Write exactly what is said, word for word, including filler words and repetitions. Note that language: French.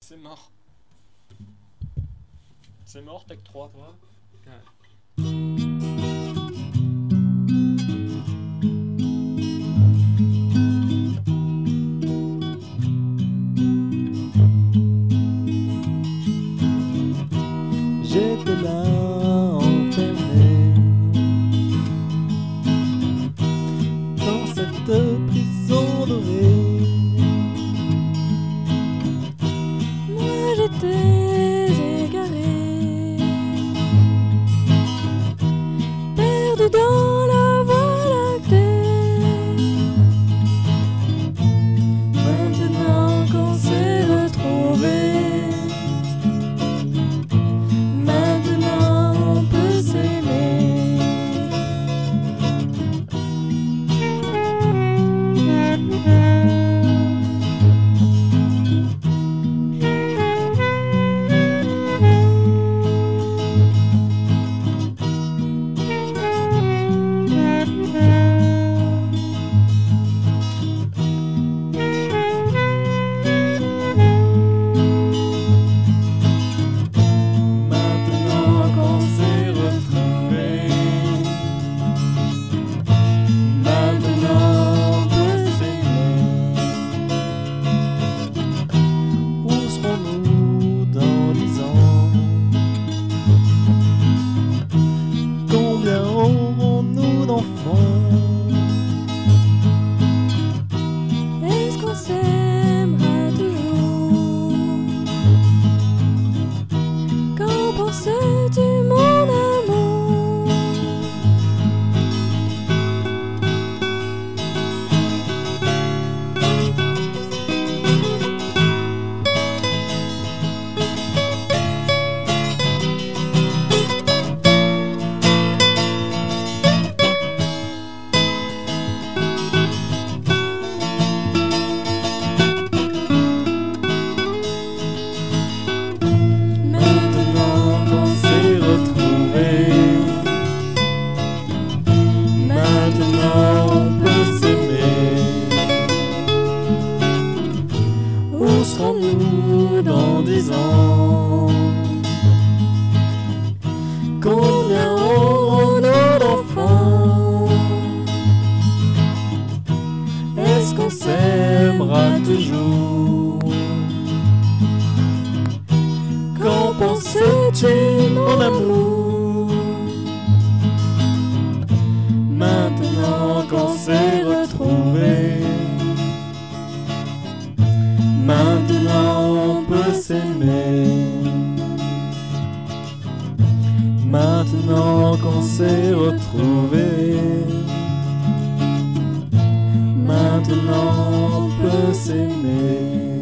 C'est mort. C'est mort, tech trois. Ouais. J'étais là enfermé dans cette prison dorée. Moi j'étais égaré, perdu dans la voie lactée. Maintenant qu'on s'est retrouvés, maintenant on peut s'aimer. Maintenant qu'on s'est retrouvés, maintenant on peut s'aimer. Où serons-nous dans dix ans? Combien aurons-nous d'enfants? Est-ce qu'on s'aimera toujours? Qu'en penses-tu, mon amour? Maintenant qu'on s'est retrouvés, maintenant on peut s'aimer. Où serons-nous dans dix ans? Combien aurons-nous d'enfants? Est-ce qu'on s'aimera toujours? Qu'en penses-tu, mon amour? Maintenant qu'on s'est retrouvés, maintenant on peut s'aimer. Maintenant qu'on s'est retrouvés, maintenant on peut s'aimer.